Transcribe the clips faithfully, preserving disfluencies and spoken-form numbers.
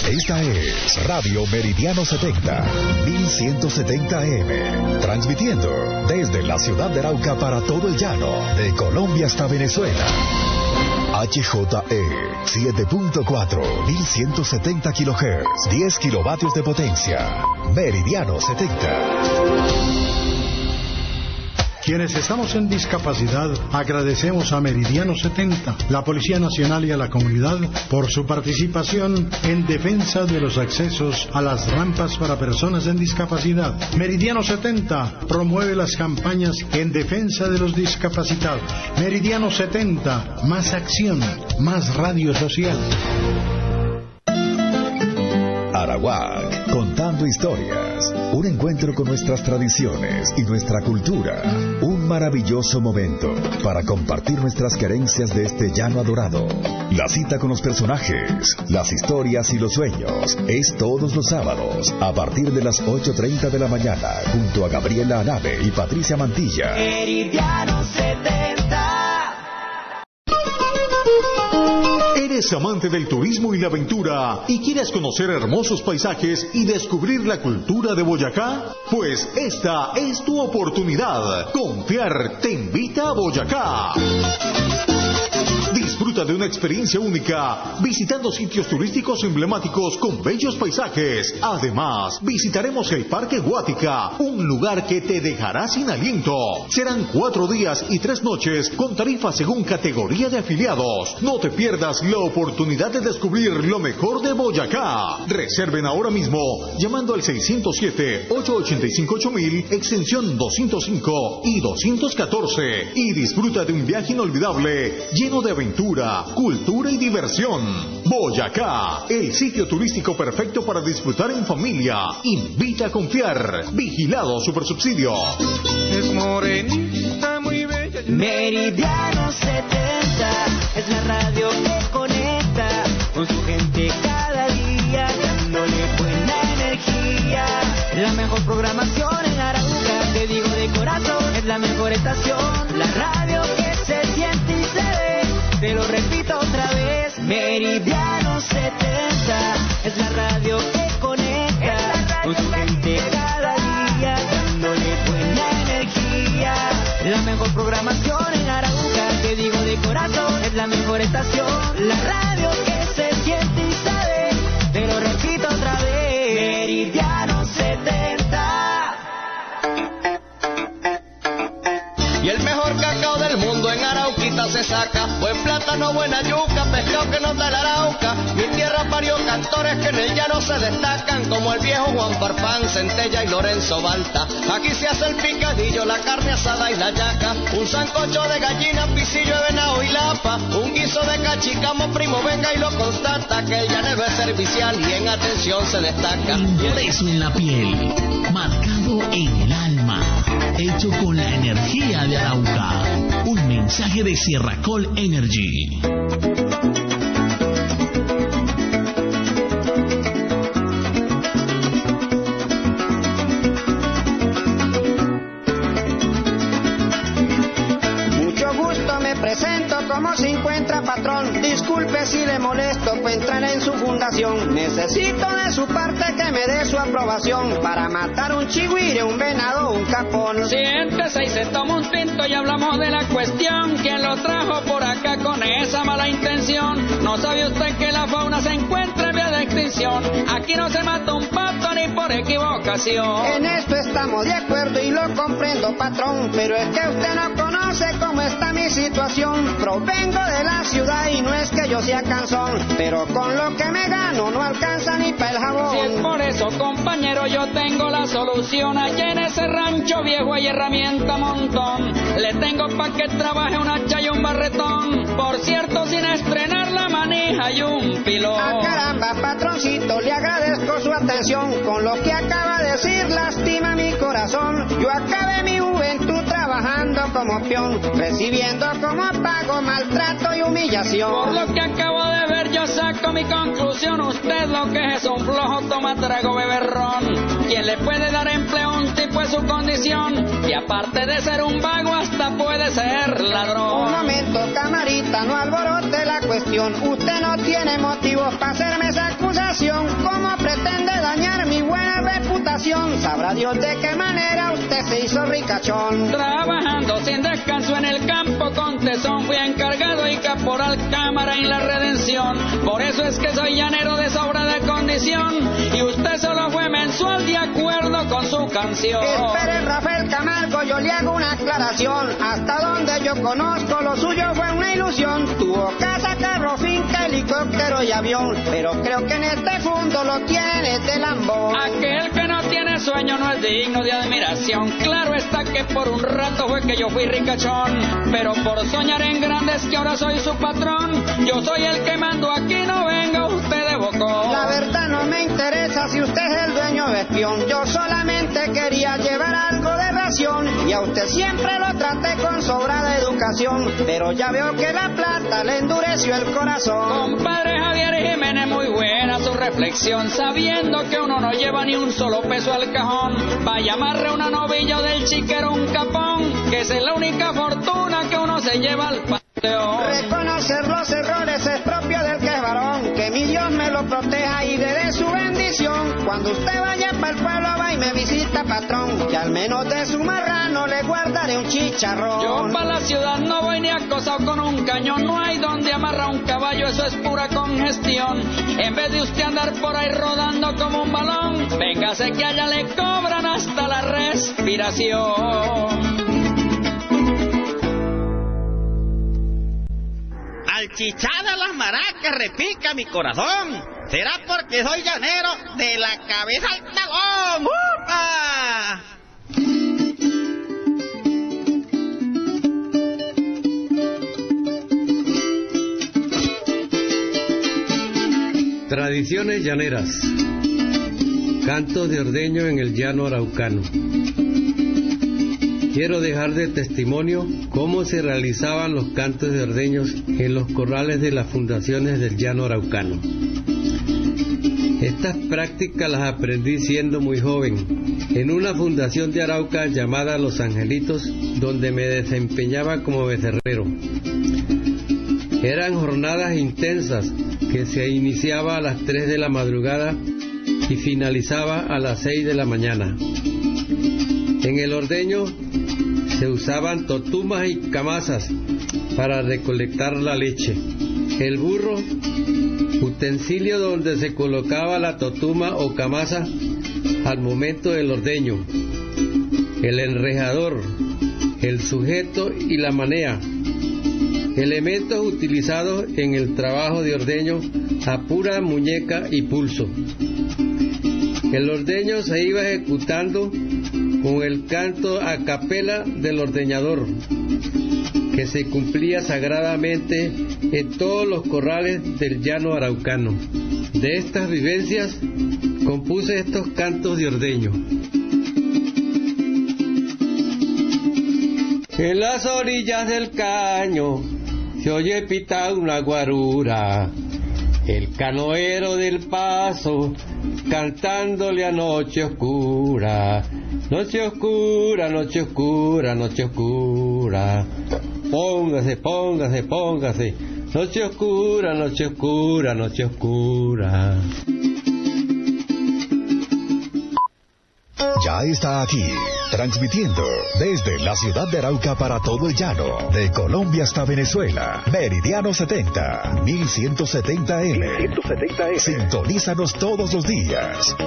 Esta es Radio Meridiano setenta, mil ciento setenta A M, transmitiendo desde la ciudad de Arauca para todo el llano, de Colombia hasta Venezuela. H J E siete punto cuatro, mil ciento setenta kilohertz, diez kilovatios de potencia. Meridiano setenta. Quienes estamos en discapacidad, agradecemos a Meridiano setenta, la Policía Nacional y a la comunidad por su participación en defensa de los accesos a las rampas para personas en discapacidad. Meridiano setenta promueve las campañas en defensa de los discapacitados. Meridiano setenta, más acción, más radio social. Arawak, contando historias, un encuentro con nuestras tradiciones y nuestra cultura, un maravilloso momento para compartir nuestras querencias de este llano adorado. La cita con los personajes, las historias y los sueños es todos los sábados a partir de las ocho treinta de la mañana junto a Gabriela Anave y Patricia Mantilla. Meridiano setenta. ¿Eres amante del turismo y la aventura y quieres conocer hermosos paisajes y descubrir la cultura de Boyacá? Pues esta es tu oportunidad. Confiar te invita a Boyacá. Disfruta de una experiencia única visitando sitios turísticos emblemáticos con bellos paisajes. Además, visitaremos el Parque Guática, un lugar que te dejará sin aliento. Serán cuatro días y tres noches con tarifas según categoría de afiliados. No te pierdas la oportunidad de descubrir lo mejor de Boyacá. Reserven ahora mismo llamando al seiscientos siete, ochocientos ochenta y cinco, ocho mil, extensión doscientos cinco y doscientos catorce. Y disfruta de un viaje inolvidable lleno de aventura, cultura y diversión. Boyacá, el sitio turístico perfecto para disfrutar en familia. Invita a confiar. Vigilado Supersubsidio. Es morenita muy bella. Meridiano setenta es la radio que conecta con su gente cada día, dándole buena energía. La mejor programación en Arauca, te digo de corazón, es la mejor estación. La radio que se siente y se ve. Te lo repito otra vez, Meridiano setenta es la radio que conecta con su gente cada día, dándole buena energía. La mejor programación en Arauca, te digo de corazón, es la mejor estación. La radio que se siente y sabe, te lo repito otra vez, Meridiano setenta. Y el mejor cacao del mundo en Arauquita se saca. Buen plátano, buena yuca, pescado que no da la Arauca. Mi tierra parió cantores que en el llano se destacan, como el viejo Juan Farfán, Centella y Lorenzo Balta. Aquí se hace el picadillo, la carne asada y la yaca, un sancocho de gallina, pisillo de venado y lapa, un guiso de cachicamo, primo venga y lo constata, que el llanero es servicial y en atención se destaca. Impreso en la piel, marcado en el alma, hecho con la energía de Arauca. Un mensaje de Sierracol Energy. Mucho gusto, me presento, ¿cómo se encuentra, patrón? Disculpe si le molesto, pues entrar en su fundación. Necesito de su parte que me dé su aprobación para matar un chigüire, un venado, un capón. Siéntese y se toma un tinto y hablamos de la cuestión. ¿Quién lo trajo por acá con esa mala intención? ¿No sabe usted que la fauna se encuentra en vía de extinción? Aquí no se mata un pato ni por equivocación. En esto estamos de acuerdo y lo comprendo, patrón, pero es que usted no conoce cómo está mi situación. Provengo de la ciudad y no es que yo sea cansón, pero con lo que me gano no alcanza ni para el jabón. Si es por eso, compañero, yo tengo la solución. Allá en ese rancho viejo hay herramienta montón. Le tengo pa' que trabaje un hacha y un barretón. Por cierto, sin estrenar la manija y un pilón. Ah, caramba, patroncito, le agradezco su atención. Con lo que acaba de decir, lastima mi corazón. Yo acabé mi juventud trabajando como peón, recibiendo como pago maltrato y humillación. Por lo que acabo de ver, yo saco mi conclusión. Usted lo que es un flojo, toma trago, beberrón. ¿Quién le puede dar empleo a un tipo de su condición? Y aparte de ser un vago, hasta puede ser ladrón. Un momento, camarita, no alborote la cuestión. Usted no tiene motivos para hacerme esa acusación. Sabrá Dios de qué manera usted se hizo ricachón. Trabajando sin descanso en el campo con tesón, fui encargado y caporal cámara en la redención. Por eso es que soy llanero de sobra de condición, y usted solo fue mensual de acuerdo con su canción. Espere, Rafael Camargo, yo le hago una aclaración. Hasta donde yo conozco, lo suyo fue una ilusión. Tuvo casa, carro, finca, helicóptero y avión, pero creo que en este fondo lo tiene de lambón. Aquel que no tiene sueño no es digno de admiración. Claro está que por un rato fue que yo fui ricachón, pero por soñar en grande es que ahora soy su patrón. Yo soy el que mando aquí, no venga usted de bocón. La verdad no me interesa si usted es el dueño de espión. Yo solamente quería llevar algo de ración, y a usted siempre lo traté con sobrada educación, pero ya veo que la plata le endureció el corazón. Compadre Javier Jiménez, muy buena su reflexión, sabiendo que uno no lleva ni un solo peso al cajón. Vaya, amarre una novilla del chiquero un capón, que esa es la única fortuna que uno se lleva al panteón. Reconocer los errores es propio del que es varón, que mi Dios me lo proteja y le dé su bendición. Cuando usted vaya para el pueblo, va y me visita, patrón, que al menos de su marrano le guardaré un chicharrón. Yo para la ciudad no voy ni acosado con un cañón, no hay donde amarrar un caballo, eso es pura congestión. En vez de usted andar por ahí rodando como un balón, véngase que allá le cobran hasta la respiración. Al chichar de las maracas repica mi corazón. Será porque soy llanero de la cabeza al talón. ¡Upa! Tradiciones llaneras. Cantos de ordeño en el llano araucano. Quiero dejar de testimonio cómo se realizaban los cantos de ordeños en los corrales de las fundaciones del llano araucano. Estas prácticas las aprendí siendo muy joven, en una fundación de Arauca llamada Los Angelitos, donde me desempeñaba como becerrero. Eran jornadas intensas que se iniciaba a las tres de la madrugada y finalizaba a las seis de la mañana. En el ordeño se usaban totumas y camazas para recolectar la leche. El burro, utensilio donde se colocaba la totuma o camaza al momento del ordeño. El enrejador, el sujeto y la manea, elementos utilizados en el trabajo de ordeño a pura muñeca y pulso. El ordeño se iba ejecutando con el canto a capela del ordeñador, que se cumplía sagradamente en todos los corrales del llano araucano. De estas vivencias compuse estos cantos de ordeño. En las orillas del caño se oye pitar una guarura, el canoero del paso cantándole a noche oscura. Noche oscura, noche oscura, noche oscura. Póngase, póngase, póngase. Noche oscura, noche oscura, noche oscura. Ya está aquí, transmitiendo desde la ciudad de Arauca para todo el llano, de Colombia hasta Venezuela, Meridiano setenta, mil ciento setenta eme. Sintonízanos todos los días.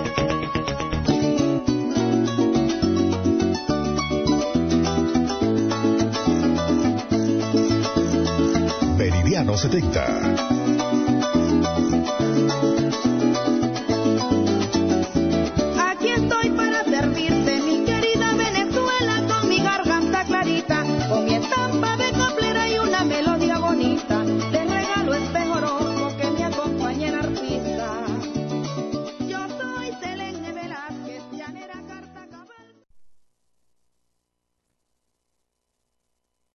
Meridiano setenta.